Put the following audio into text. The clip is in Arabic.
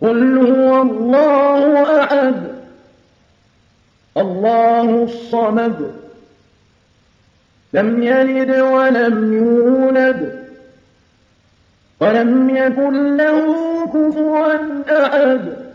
قل هو الله أحد الله الصمد لم يلد ولم يولد ولم يكن له كفوا أحد